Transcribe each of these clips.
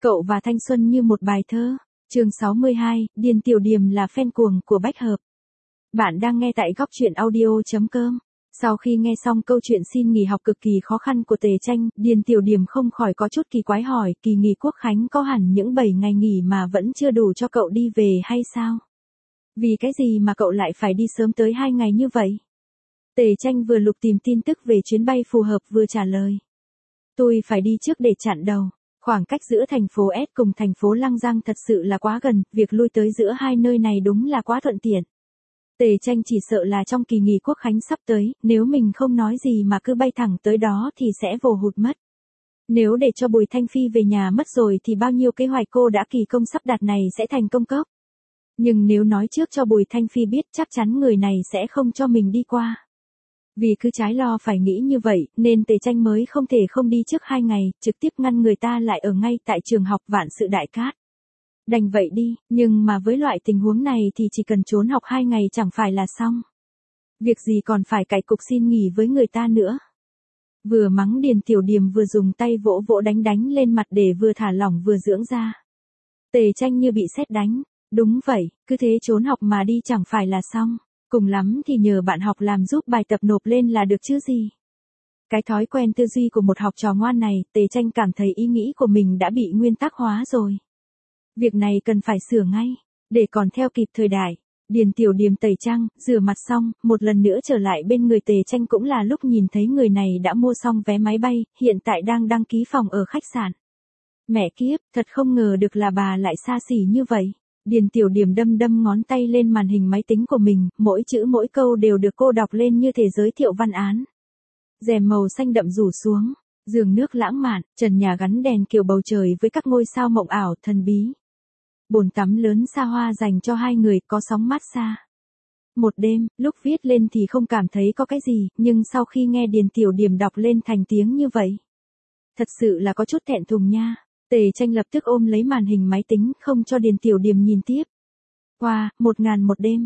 Cậu và thanh xuân như một bài thơ. Chương 62, Điền Tiểu Điềm là fan cuồng của Bách Hợp. Bạn đang nghe tại góc truyện audio.com. Sau khi nghe xong câu chuyện xin nghỉ học cực kỳ khó khăn của Tề Tranh, Điền Tiểu Điềm không khỏi có chút kỳ quái hỏi, kỳ nghỉ Quốc khánh có hẳn những 7 ngày nghỉ mà vẫn chưa đủ cho cậu đi về hay sao? Vì cái gì mà cậu lại phải đi sớm tới 2 ngày như vậy? Tề Tranh vừa lục tìm tin tức về chuyến bay phù hợp vừa trả lời. Tôi phải đi trước để chặn đầu. Khoảng cách giữa thành phố S cùng thành phố Lăng Giang thật sự là quá gần, việc lui tới giữa hai nơi này đúng là quá thuận tiện. Tề Tranh chỉ sợ là trong kỳ nghỉ Quốc khánh sắp tới, nếu mình không nói gì mà cứ bay thẳng tới đó thì sẽ vồ hụt mất. Nếu để cho Bùi Thanh Phi về nhà mất rồi thì bao nhiêu kế hoạch cô đã kỳ công sắp đặt này sẽ thành công cốc. Nhưng nếu nói trước cho Bùi Thanh Phi biết chắc chắn người này sẽ không cho mình đi qua. Vì cứ trái lo phải nghĩ như vậy, nên Tề Tranh mới không thể không đi trước 2 ngày, trực tiếp ngăn người ta lại ở ngay tại trường học Vạn Sự Đại Cát. Đành vậy đi, nhưng mà với loại tình huống này thì chỉ cần trốn học 2 ngày chẳng phải là xong. Việc gì còn phải cãi cục xin nghỉ với người ta nữa. Vừa mắng Điền Tiểu Điềm vừa dùng tay vỗ vỗ đánh lên mặt để vừa thả lỏng vừa dưỡng ra. Tề Tranh như bị sét đánh. Đúng vậy, cứ thế trốn học mà đi chẳng phải là xong. Cùng lắm thì nhờ bạn học làm giúp bài tập nộp lên là được chứ gì. Cái thói quen tư duy của một học trò ngoan này, Tề Tranh cảm thấy ý nghĩ của mình đã bị nguyên tắc hóa rồi. Việc này cần phải sửa ngay, để còn theo kịp thời đại. Điền Tiểu Điềm tẩy trang, rửa mặt xong, một lần nữa trở lại bên người Tề Tranh cũng là lúc nhìn thấy người này đã mua xong vé máy bay, hiện tại đang đăng ký phòng ở khách sạn. Mẹ kiếp, thật không ngờ được là bà lại xa xỉ như vậy. Điền Tiểu Điềm đâm ngón tay lên màn hình máy tính của mình, mỗi chữ mỗi câu đều được cô đọc lên như thể giới thiệu văn án. Rèm màu xanh đậm rủ xuống, giường nước lãng mạn, trần nhà gắn đèn kiểu bầu trời với các ngôi sao mộng ảo thần bí. Bồn tắm lớn xa hoa dành cho hai người, có sóng mát xa. Một đêm, lúc viết lên thì không cảm thấy có cái gì, nhưng sau khi nghe Điền Tiểu Điềm đọc lên thành tiếng như vậy, thật sự là có chút thẹn thùng nha. Tề Tranh lập tức ôm lấy màn hình máy tính, không cho Điền Tiểu Điềm nhìn tiếp. Wow, 1000 một đêm.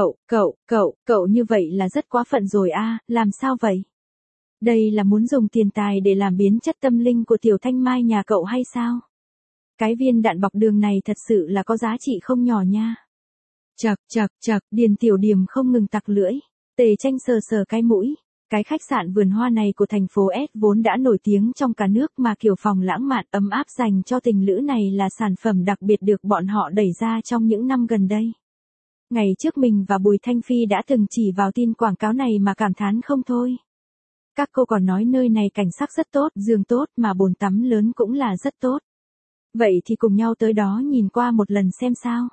Cậu như vậy là rất quá phận rồi a, làm sao vậy? Đây là muốn dùng tiền tài để làm biến chất tâm linh của Tiểu Thanh Mai nhà cậu hay sao? Cái viên đạn bọc đường này thật sự là có giá trị không nhỏ nha. Chậc, Điền Tiểu Điềm không ngừng tặc lưỡi. Tề Tranh sờ cái mũi. Cái khách sạn vườn hoa này của thành phố S vốn đã nổi tiếng trong cả nước mà kiểu phòng lãng mạn ấm áp dành cho tình lữ này là sản phẩm đặc biệt được bọn họ đẩy ra trong những năm gần đây. Ngày trước mình và Bùi Thanh Phi đã từng chỉ vào tin quảng cáo này mà cảm thán không thôi. Các cô còn nói nơi này cảnh sắc rất tốt, giường tốt mà bồn tắm lớn cũng là rất tốt. Vậy thì cùng nhau tới đó nhìn qua một lần xem sao.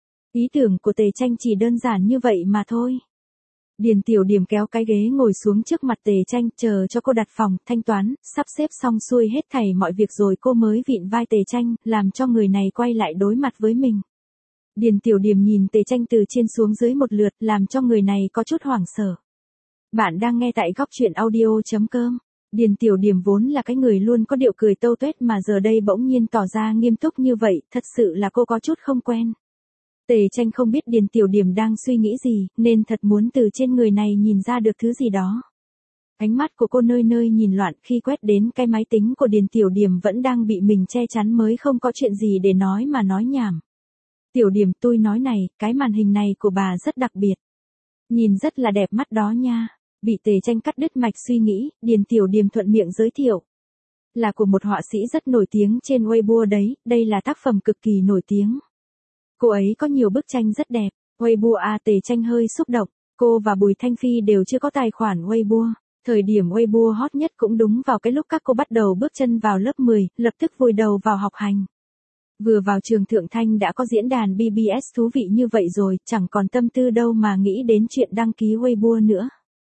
Ý tưởng của Tề Tranh chỉ đơn giản như vậy mà thôi. Điền Tiểu Điềm kéo cái ghế ngồi xuống trước mặt Tề Tranh, chờ cho cô đặt phòng, thanh toán, sắp xếp xong xuôi hết thảy mọi việc rồi cô mới vịn vai Tề Tranh, làm cho người này quay lại đối mặt với mình. Điền Tiểu Điềm nhìn Tề Tranh từ trên xuống dưới một lượt, làm cho người này có chút hoảng sợ. Bạn đang nghe tại góc truyện audio.com. Điền Tiểu Điềm vốn là cái người luôn có điệu cười tâu tuét mà giờ đây bỗng nhiên tỏ ra nghiêm túc như vậy, thật sự là cô có chút không quen. Tề Tranh không biết Điền Tiểu Điềm đang suy nghĩ gì, nên thật muốn từ trên người này nhìn ra được thứ gì đó. Ánh mắt của cô nơi nơi nhìn loạn khi quét đến cái máy tính của Điền Tiểu Điềm vẫn đang bị mình che chắn mới không có chuyện gì để nói mà nói nhảm. Tiểu Điềm, tôi nói này, cái màn hình này của bà rất đặc biệt. Nhìn rất là đẹp mắt đó nha. Bị Tề Tranh cắt đứt mạch suy nghĩ, Điền Tiểu Điềm thuận miệng giới thiệu. Là của một họa sĩ rất nổi tiếng trên Weibo đấy, đây là tác phẩm cực kỳ nổi tiếng. Cô ấy có nhiều bức tranh rất đẹp. Weibo Tề Tranh hơi xúc động. Cô và Bùi Thanh Phi đều chưa có tài khoản Weibo. Thời điểm Weibo hot nhất cũng đúng vào cái lúc các cô bắt đầu bước chân vào lớp 10, lập tức vùi đầu vào học hành. Vừa vào trường Thượng Thanh đã có diễn đàn BBS thú vị như vậy rồi, chẳng còn tâm tư đâu mà nghĩ đến chuyện đăng ký Weibo nữa.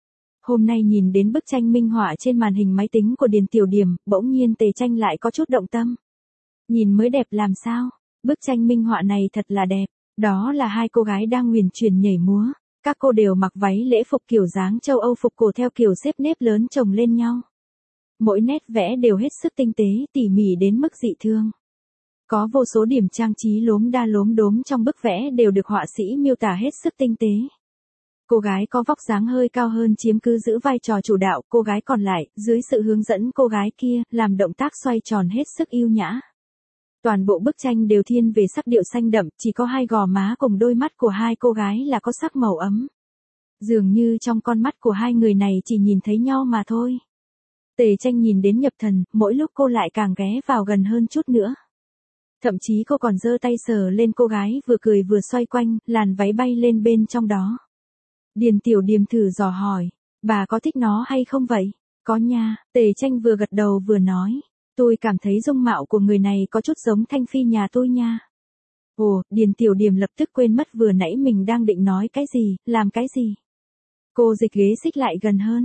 Hôm nay nhìn đến bức tranh minh họa trên màn hình máy tính của Điền Tiểu Điềm, bỗng nhiên Tề Tranh lại có chút động tâm. Nhìn mới đẹp làm sao? Bức tranh minh họa này thật là đẹp. Đó là hai cô gái đang huyền chuyển nhảy múa. Các cô đều mặc váy lễ phục kiểu dáng châu Âu phục cổ theo kiểu xếp nếp lớn chồng lên nhau. Mỗi nét vẽ đều hết sức tinh tế, tỉ mỉ đến mức dị thương. Có vô số điểm trang trí lốm đa lốm đốm trong bức vẽ đều được họa sĩ miêu tả hết sức tinh tế. Cô gái có vóc dáng hơi cao hơn chiếm cứ giữ vai trò chủ đạo, cô gái còn lại, dưới sự hướng dẫn cô gái kia, làm động tác xoay tròn hết sức yêu nhã. Toàn bộ bức tranh đều thiên về sắc điệu xanh đậm, chỉ có hai gò má cùng đôi mắt của hai cô gái là có sắc màu ấm. Dường như trong con mắt của hai người này chỉ nhìn thấy nhau mà thôi. Tề Tranh nhìn đến nhập thần, mỗi lúc cô lại càng ghé vào gần hơn chút nữa. Thậm chí cô còn giơ tay sờ lên cô gái vừa cười vừa xoay quanh, làn váy bay lên bên trong đó. Điền Tiểu Điềm thử dò hỏi, bà có thích nó hay không vậy? Có nha, Tề Tranh vừa gật đầu vừa nói. Tôi cảm thấy dung mạo của người này có chút giống Thanh Phi nhà tôi nha. Ồ, Điền Tiểu Điềm lập tức quên mất vừa nãy mình đang định nói cái gì, làm cái gì. Cô dịch ghế xích lại gần hơn.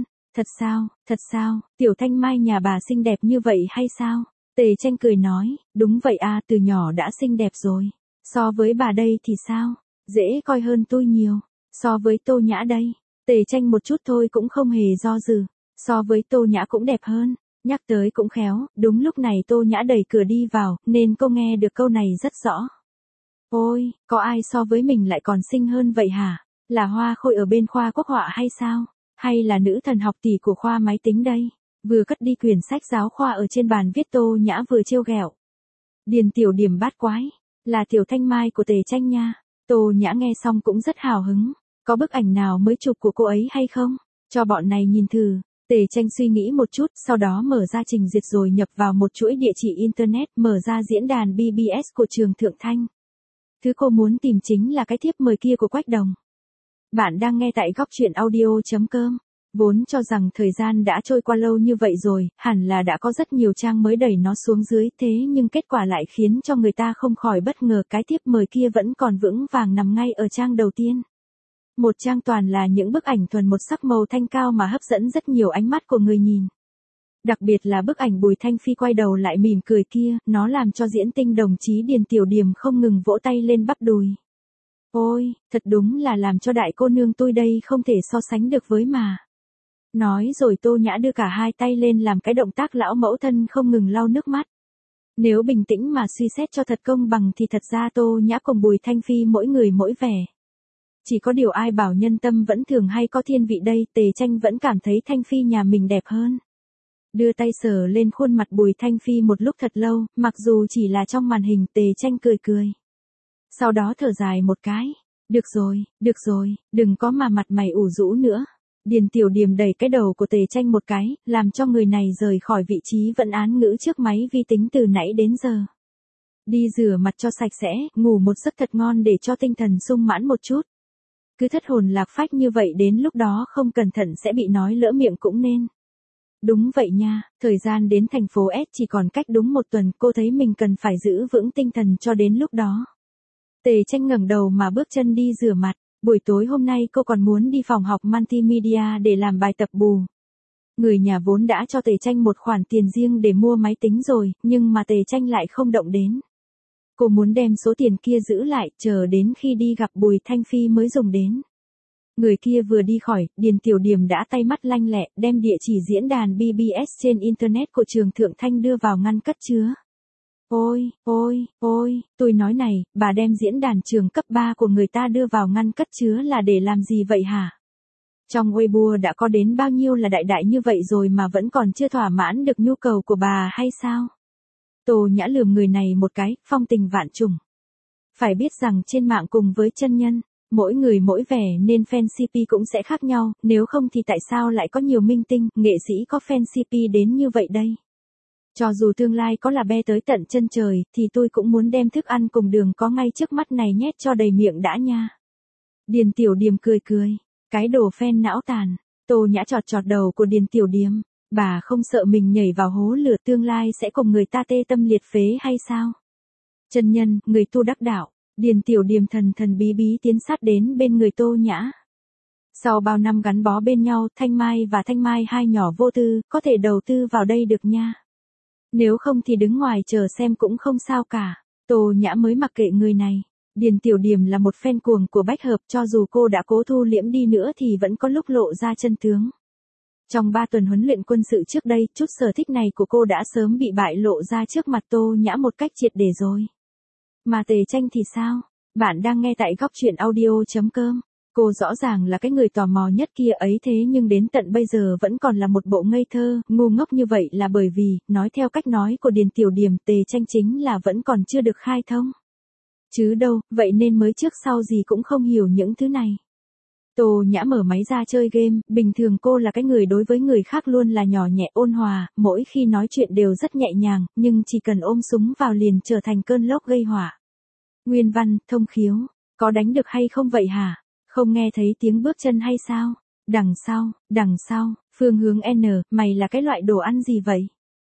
Thật sao, Tiểu Thanh Mai nhà bà xinh đẹp như vậy hay sao? Tề Tranh cười nói, đúng vậy à, từ nhỏ đã xinh đẹp rồi. So với bà đây thì sao? Dễ coi hơn tôi nhiều. So với Tô Nhã đây, Tề Tranh một chút thôi cũng không hề do dự. So với Tô Nhã cũng đẹp hơn. Nhắc tới cũng khéo, đúng lúc này Tô Nhã đẩy cửa đi vào, nên cô nghe được câu này rất rõ. Ôi, có ai so với mình lại còn xinh hơn vậy hả? Là Hoa Khôi ở bên khoa quốc họa hay sao? Hay là nữ thần học tỷ của khoa máy tính đây? Vừa cất đi quyển sách giáo khoa ở trên bàn viết, Tô Nhã vừa trêu ghẹo. Điền Tiểu Điềm bát quái, là Tiểu Thanh Mai của Tề Tranh nha. Tô Nhã nghe xong cũng rất hào hứng. Có bức ảnh nào mới chụp của cô ấy hay không? Cho bọn này nhìn thử. Tề Tranh suy nghĩ một chút, sau đó mở ra trình duyệt rồi nhập vào một chuỗi địa chỉ internet, mở ra diễn đàn BBS của trường Thượng Thanh. Thứ cô muốn tìm chính là cái thiếp mời kia của Quách Đồng. Bạn đang nghe tại góc truyện audio.com. Vốn cho rằng thời gian đã trôi qua lâu như vậy rồi, hẳn là đã có rất nhiều trang mới đẩy nó xuống dưới, thế nhưng kết quả lại khiến cho người ta không khỏi bất ngờ, cái thiếp mời kia vẫn còn vững vàng nằm ngay ở trang đầu tiên. Một trang toàn là những bức ảnh thuần một sắc màu thanh cao mà hấp dẫn rất nhiều ánh mắt của người nhìn. Đặc biệt là bức ảnh Bùi Thanh Phi quay đầu lại mỉm cười kia, nó làm cho diễn tinh đồng chí Điền Tiểu Điềm không ngừng vỗ tay lên bắp đùi. Ôi, thật đúng là làm cho đại cô nương tôi đây không thể so sánh được với mà. Nói rồi Tô Nhã đưa cả hai tay lên làm cái động tác lão mẫu thân không ngừng lau nước mắt. Nếu bình tĩnh mà suy xét cho thật công bằng thì thật ra Tô Nhã cùng Bùi Thanh Phi mỗi người mỗi vẻ. Chỉ có điều ai bảo nhân tâm vẫn thường hay có thiên vị đây, Tề Tranh vẫn cảm thấy Thanh Phi nhà mình đẹp hơn. Đưa tay sờ lên khuôn mặt Bùi Thanh Phi một lúc thật lâu, mặc dù chỉ là trong màn hình, Tề Tranh cười cười. Sau đó thở dài một cái. Được rồi, đừng có mà mặt mày ủ rũ nữa. Điền Tiểu Điềm đẩy cái đầu của Tề Tranh một cái, làm cho người này rời khỏi vị trí vận án ngữ trước máy vi tính từ nãy đến giờ. Đi rửa mặt cho sạch sẽ, ngủ một giấc thật ngon để cho tinh thần sung mãn một chút. Cứ thất hồn lạc phách như vậy đến lúc đó không cẩn thận sẽ bị nói lỡ miệng cũng nên. Đúng vậy nha, thời gian đến thành phố S chỉ còn cách đúng một tuần, cô thấy mình cần phải giữ vững tinh thần cho đến lúc đó. Tề Tranh ngẩng đầu mà bước chân đi rửa mặt, buổi tối hôm nay cô còn muốn đi phòng học multimedia để làm bài tập bù. Người nhà vốn đã cho Tề Tranh một khoản tiền riêng để mua máy tính rồi, nhưng mà Tề Tranh lại không động đến. Cô muốn đem số tiền kia giữ lại, chờ đến khi đi gặp Bùi Thanh Phi mới dùng đến. Người kia vừa đi khỏi, Điền Tiểu Điềm đã tay mắt lanh lẹ, đem địa chỉ diễn đàn BBS trên Internet của trường Thượng Thanh đưa vào ngăn cất chứa. Ôi, tôi nói này, bà đem diễn đàn trường cấp 3 của người ta đưa vào ngăn cất chứa là để làm gì vậy hả? Trong Weibo đã có đến bao nhiêu là đại như vậy rồi mà vẫn còn chưa thỏa mãn được nhu cầu của bà hay sao? Tô Nhã lườm người này một cái, phong tình vạn trùng. Phải biết rằng trên mạng cùng với chân nhân, mỗi người mỗi vẻ nên fan CP cũng sẽ khác nhau, nếu không thì tại sao lại có nhiều minh tinh, nghệ sĩ có fan CP đến như vậy đây? Cho dù tương lai có là be tới tận chân trời, thì tôi cũng muốn đem thức ăn cùng đường có ngay trước mắt này nhét cho đầy miệng đã nha. Điền Tiểu Điềm cười cười, cái đồ fan não tàn. Tô Nhã chọt đầu của Điền Tiểu Điềm, bà không sợ mình nhảy vào hố lửa tương lai sẽ cùng người ta tê tâm liệt phế hay sao? Chân nhân, người tu đắc đạo. Điền Tiểu Điềm thần bí bí tiến sát đến bên người Tô Nhã. Sau bao năm gắn bó bên nhau, Thanh Mai và Thanh Mai hai nhỏ vô tư, có thể đầu tư vào đây được nha. Nếu không thì đứng ngoài chờ xem cũng không sao cả. Tô Nhã mới mặc kệ người này. Điền Tiểu Điềm là một fan cuồng của Bách Hợp, cho dù cô đã cố thu liễm đi nữa thì vẫn có lúc lộ ra chân tướng. Trong 3 tuần huấn luyện quân sự trước đây, chút sở thích này của cô đã sớm bị bại lộ ra trước mặt Tô Nhã một cách triệt để rồi. Mà Tề Tranh thì sao? Bạn đang nghe tại góc truyện audio.com. Cô rõ ràng là cái người tò mò nhất kia ấy, thế nhưng đến tận bây giờ vẫn còn là một bộ ngây thơ, ngu ngốc như vậy là bởi vì, nói theo cách nói của Điền Tiểu Điểm, Tề Tranh chính là vẫn còn chưa được khai thông. Chứ đâu, vậy nên mới trước sau gì cũng không hiểu những thứ này. Tô Nhã mở máy ra chơi game, bình thường cô là cái người đối với người khác luôn là nhỏ nhẹ ôn hòa, mỗi khi nói chuyện đều rất nhẹ nhàng, nhưng chỉ cần ôm súng vào liền trở thành cơn lốc gây hỏa. Nguyên văn, thông khiếu, có đánh được hay không vậy hả? Không nghe thấy tiếng bước chân hay sao? Đằng sau, phương hướng N, mày là cái loại đồ ăn gì vậy?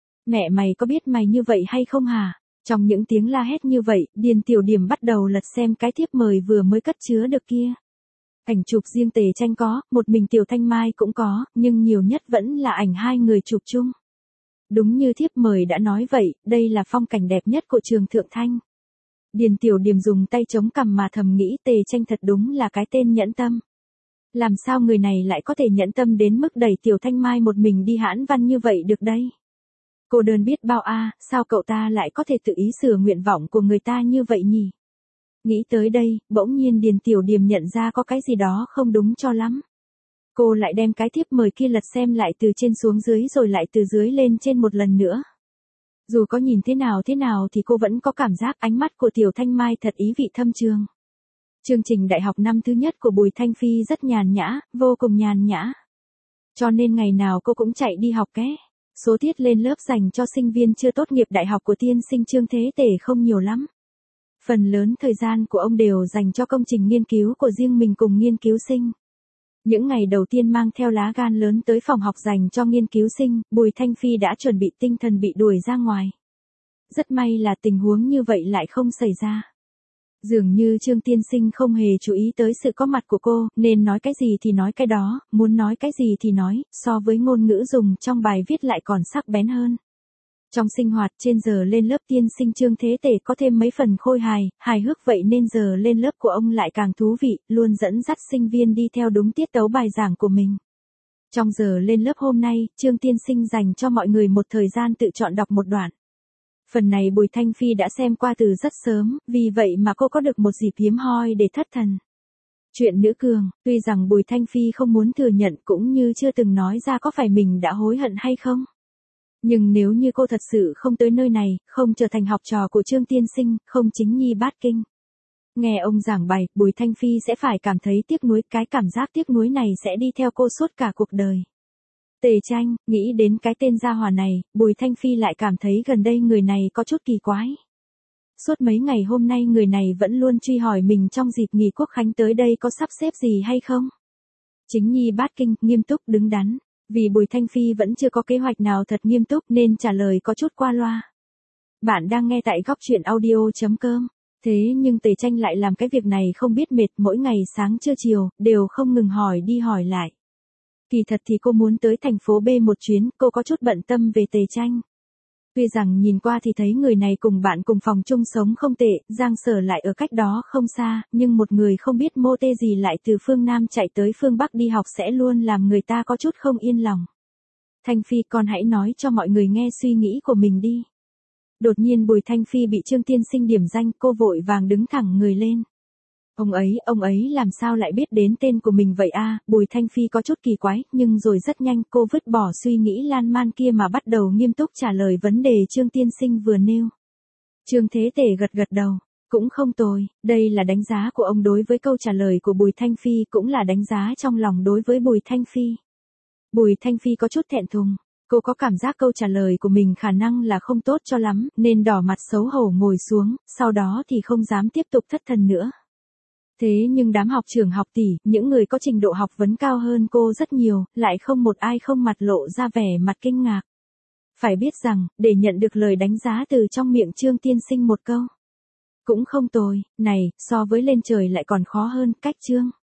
Mẹ mày có biết mày như vậy hay không hả? Trong những tiếng la hét như vậy, Điền Tiểu Điểm bắt đầu lật xem cái thiếp mời vừa mới cất chứa được kia. Ảnh chụp riêng Tề Tranh có, một mình Tiểu Thanh Mai cũng có, nhưng nhiều nhất vẫn là ảnh hai người chụp chung. Đúng như thiếp mời đã nói vậy, đây là phong cảnh đẹp nhất của trường Thượng Thanh. Điền Tiểu Điểm dùng tay chống cằm mà thầm nghĩ Tề Tranh thật đúng là cái tên nhẫn tâm. Làm sao người này lại có thể nhẫn tâm đến mức đẩy Tiểu Thanh Mai một mình đi hãn văn như vậy được đây? Cô đơn biết bao sao cậu ta lại có thể tự ý sửa nguyện vọng của người ta như vậy nhỉ? Nghĩ tới đây, bỗng nhiên Điền Tiểu Điểm nhận ra có cái gì đó không đúng cho lắm. Cô lại đem cái thiếp mời kia lật xem lại từ trên xuống dưới rồi lại từ dưới lên trên một lần nữa. Dù có nhìn thế nào thì cô vẫn có cảm giác ánh mắt của Tiểu Thanh Mai thật ý vị thâm trường. Chương trình đại học năm thứ nhất của Bùi Thanh Phi rất nhàn nhã, vô cùng nhàn nhã. Cho nên ngày nào cô cũng chạy đi học ké. Số tiết lên lớp dành cho sinh viên chưa tốt nghiệp đại học của tiên sinh Trương Thế Tể không nhiều lắm. Phần lớn thời gian của ông đều dành cho công trình nghiên cứu của riêng mình cùng nghiên cứu sinh. Những ngày đầu tiên mang theo lá gan lớn tới phòng học dành cho nghiên cứu sinh, Bùi Thanh Phi đã chuẩn bị tinh thần bị đuổi ra ngoài. Rất may là tình huống như vậy lại không xảy ra. Dường như Trương tiên sinh không hề chú ý tới sự có mặt của cô, nên nói cái gì thì nói cái đó, muốn nói cái gì thì nói, so với ngôn ngữ dùng trong bài viết lại còn sắc bén hơn. Trong sinh hoạt trên giờ lên lớp tiên sinh Trương Thế Tể có thêm mấy phần khôi hài hước, vậy nên giờ lên lớp của ông lại càng thú vị, luôn dẫn dắt sinh viên đi theo đúng tiết tấu bài giảng của mình. Trong giờ lên lớp hôm nay, Trương tiên sinh dành cho mọi người một thời gian tự chọn đọc một đoạn. Phần này Bùi Thanh Phi đã xem qua từ rất sớm, vì vậy mà cô có được một dịp hiếm hoi để thất thần. Chuyện nữ cường, tuy rằng Bùi Thanh Phi không muốn thừa nhận cũng như chưa từng nói ra có phải mình đã hối hận hay không. Nhưng nếu như cô thật sự không tới nơi này, không trở thành học trò của Trương tiên sinh, không chính nhi bát kinh. Nghe ông giảng bài, Bùi Thanh Phi sẽ phải cảm thấy tiếc nuối, cái cảm giác tiếc nuối này sẽ đi theo cô suốt cả cuộc đời. Tề Tranh, nghĩ đến cái tên gia hỏa này, Bùi Thanh Phi lại cảm thấy gần đây người này có chút kỳ quái. Suốt mấy ngày hôm nay người này vẫn luôn truy hỏi mình trong dịp nghỉ Quốc khánh tới đây có sắp xếp gì hay không. Chính nhi bát kinh, nghiêm túc, đứng đắn. Vì Bùi Thanh Phi vẫn chưa có kế hoạch nào thật nghiêm túc nên trả lời có chút qua loa. Bạn đang nghe tại góc truyện audio.com. Thế nhưng Tề Tranh lại làm cái việc này không biết mệt, mỗi ngày sáng trưa chiều, đều không ngừng hỏi đi hỏi lại. Kỳ thật thì cô muốn tới thành phố B một chuyến, cô có chút bận tâm về Tề Tranh. Tuy rằng nhìn qua thì thấy người này cùng bạn cùng phòng chung sống không tệ, Giang Sở lại ở cách đó không xa, nhưng một người không biết mô tê gì lại từ phương Nam chạy tới phương Bắc đi học sẽ luôn làm người ta có chút không yên lòng. Thanh Phi, con hãy nói cho mọi người nghe suy nghĩ của mình đi. Đột nhiên Bùi Thanh Phi bị Trương tiên sinh điểm danh, cô vội vàng đứng thẳng người lên. Ông ấy làm sao lại biết đến tên của mình vậy Bùi Thanh Phi có chút kỳ quái, nhưng rồi rất nhanh cô vứt bỏ suy nghĩ lan man kia mà bắt đầu nghiêm túc trả lời vấn đề Trương tiên sinh vừa nêu. Trương Thế Tể gật đầu, cũng không tồi, đây là đánh giá của ông đối với câu trả lời của Bùi Thanh Phi, cũng là đánh giá trong lòng đối với Bùi Thanh Phi. Bùi Thanh Phi có chút thẹn thùng, cô có cảm giác câu trả lời của mình khả năng là không tốt cho lắm, nên đỏ mặt xấu hổ ngồi xuống, sau đó thì không dám tiếp tục thất thần nữa. Thế nhưng đám học trưởng học tỷ, những người có trình độ học vấn cao hơn cô rất nhiều, lại không một ai không mặt lộ ra vẻ mặt kinh ngạc. Phải biết rằng, để nhận được lời đánh giá từ trong miệng Trương tiên sinh một câu cũng không tồi, này, so với lên trời lại còn khó hơn, cách Trương